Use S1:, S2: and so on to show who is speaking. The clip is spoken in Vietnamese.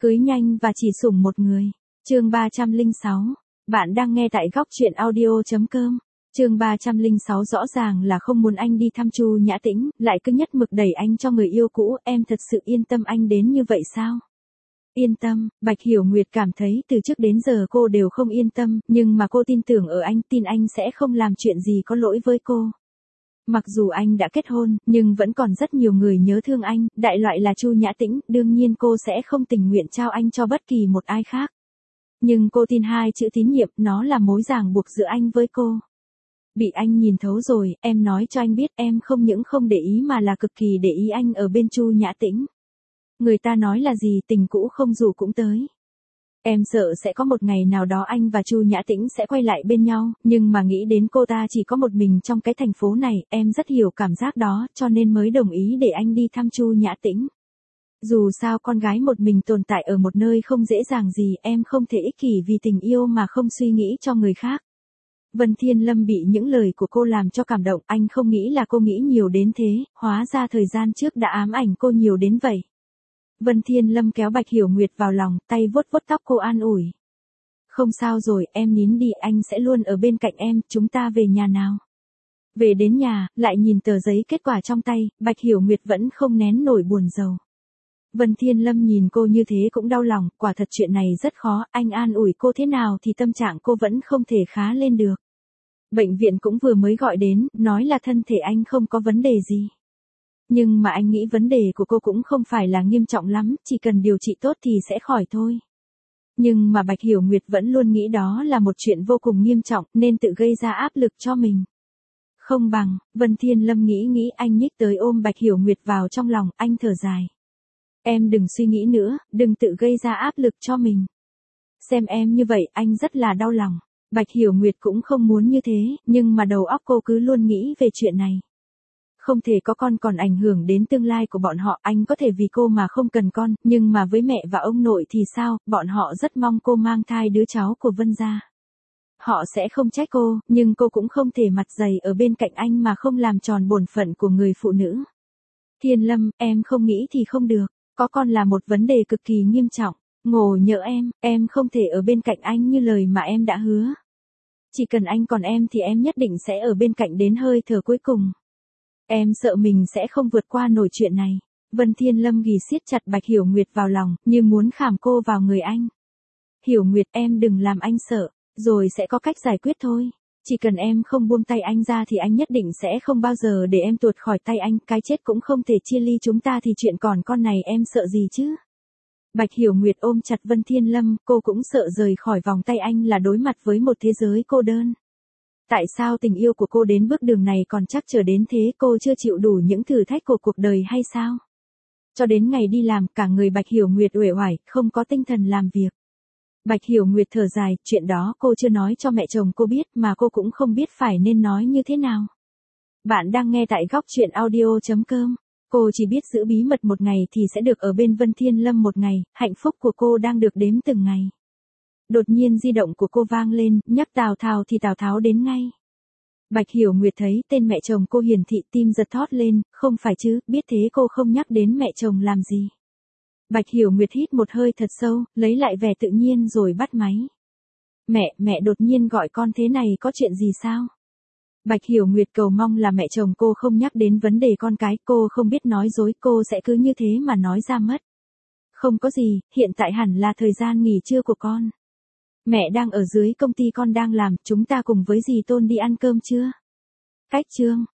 S1: Cưới nhanh và chỉ sủng một người. Chương 306. Bạn đang nghe tại góc truyện audio.com. Chương 306 rõ ràng là không muốn anh đi thăm Chu Nhã Tĩnh, lại cứ nhất mực đẩy anh cho người yêu cũ, em thật sự yên tâm anh đến như vậy sao? Yên tâm, Bạch Hiểu Nguyệt cảm thấy từ trước đến giờ cô đều không yên tâm, nhưng mà cô tin tưởng ở anh, tin anh sẽ không làm chuyện gì có lỗi với cô. Mặc dù anh đã kết hôn, nhưng vẫn còn rất nhiều người nhớ thương anh, đại loại là Chu Nhã Tĩnh, đương nhiên cô sẽ không tình nguyện trao anh cho bất kỳ một ai khác. Nhưng cô tin hai chữ tín nhiệm, nó là mối ràng buộc giữa anh với cô. Bị anh nhìn thấu rồi, em nói cho anh biết em không những không để ý mà là cực kỳ để ý anh ở bên Chu Nhã Tĩnh. Người ta nói là gì, tình cũ không rủ cũng tới. Em sợ sẽ có một ngày nào đó anh và Chu Nhã Tĩnh sẽ quay lại bên nhau, nhưng mà nghĩ đến cô ta chỉ có một mình trong cái thành phố này, em rất hiểu cảm giác đó, cho nên mới đồng ý để anh đi thăm Chu Nhã Tĩnh. Dù sao con gái một mình tồn tại ở một nơi không dễ dàng gì, em không thể ích kỷ vì tình yêu mà không suy nghĩ cho người khác. Vân Thiên Lâm bị những lời của cô làm cho cảm động, anh không nghĩ là cô nghĩ nhiều đến thế, hóa ra thời gian trước đã ám ảnh cô nhiều đến vậy. Vân Thiên Lâm kéo Bạch Hiểu Nguyệt vào lòng, tay vuốt vuốt tóc cô an ủi. Không sao rồi, em nín đi, anh sẽ luôn ở bên cạnh em, chúng ta về nhà nào. Về đến nhà, lại nhìn tờ giấy kết quả trong tay, Bạch Hiểu Nguyệt vẫn không nén nổi buồn rầu. Vân Thiên Lâm nhìn cô như thế cũng đau lòng, quả thật chuyện này rất khó, anh an ủi cô thế nào thì tâm trạng cô vẫn không thể khá lên được. Bệnh viện cũng vừa mới gọi đến, nói là thân thể anh không có vấn đề gì. Nhưng mà anh nghĩ vấn đề của cô cũng không phải là nghiêm trọng lắm, chỉ cần điều trị tốt thì sẽ khỏi thôi. Nhưng mà Bạch Hiểu Nguyệt vẫn luôn nghĩ đó là một chuyện vô cùng nghiêm trọng, nên tự gây ra áp lực cho mình. Không bằng, Vân Thiên Lâm nghĩ anh nhích tới ôm Bạch Hiểu Nguyệt vào trong lòng, anh thở dài. Em đừng suy nghĩ nữa, đừng tự gây ra áp lực cho mình. Xem em như vậy, anh rất là đau lòng. Bạch Hiểu Nguyệt cũng không muốn như thế, nhưng mà đầu óc cô cứ luôn nghĩ về chuyện này. Không thể có con còn ảnh hưởng đến tương lai của bọn họ, anh có thể vì cô mà không cần con, nhưng mà với mẹ và ông nội thì sao, bọn họ rất mong cô mang thai đứa cháu của Vân gia. Họ sẽ không trách cô, nhưng cô cũng không thể mặt dày ở bên cạnh anh mà không làm tròn bổn phận của người phụ nữ. Thiên Lâm, em không nghĩ thì không được, có con là một vấn đề cực kỳ nghiêm trọng, ngộ nhỡ em không thể ở bên cạnh anh như lời mà em đã hứa. Chỉ cần anh còn em thì em nhất định sẽ ở bên cạnh đến hơi thở cuối cùng. Em sợ mình sẽ không vượt qua nổi chuyện này. Vân Thiên Lâm ghì siết chặt Bạch Hiểu Nguyệt vào lòng, như muốn khảm cô vào người anh. Hiểu Nguyệt, em đừng làm anh sợ, rồi sẽ có cách giải quyết thôi. Chỉ cần em không buông tay anh ra thì anh nhất định sẽ không bao giờ để em tuột khỏi tay anh, cái chết cũng không thể chia ly chúng ta thì chuyện còn con này em sợ gì chứ? Bạch Hiểu Nguyệt ôm chặt Vân Thiên Lâm, cô cũng sợ rời khỏi vòng tay anh là đối mặt với một thế giới cô đơn. Tại sao tình yêu của cô đến bước đường này còn chắc chờ đến thế, cô chưa chịu đủ những thử thách của cuộc đời hay sao? Cho đến ngày đi làm, cả người Bạch Hiểu Nguyệt uể oải, không có tinh thần làm việc. Bạch Hiểu Nguyệt thở dài, chuyện đó cô chưa nói cho mẹ chồng cô biết mà cô cũng không biết phải nên nói như thế nào. Bạn đang nghe tại góc truyện audio.com. Cô chỉ biết giữ bí mật một ngày thì sẽ được ở bên Vân Thiên Lâm một ngày, hạnh phúc của cô đang được đếm từng ngày. Đột nhiên di động của cô vang lên, nhắc Tào Tháo thì Tào Tháo đến ngay. Bạch Hiểu Nguyệt thấy tên mẹ chồng cô hiển thị, tim giật thót lên, không phải chứ, biết thế cô không nhắc đến mẹ chồng làm gì. Bạch Hiểu Nguyệt hít một hơi thật sâu, lấy lại vẻ tự nhiên rồi bắt máy. Mẹ đột nhiên gọi con thế này có chuyện gì sao? Bạch Hiểu Nguyệt cầu mong là mẹ chồng cô không nhắc đến vấn đề con cái, cô không biết nói dối, cô sẽ cứ như thế mà nói ra mất. Không có gì, hiện tại hẳn là thời gian nghỉ trưa của con. Mẹ đang ở dưới công ty con đang làm, chúng ta cùng với dì Tôn đi ăn cơm chưa? Cách chương,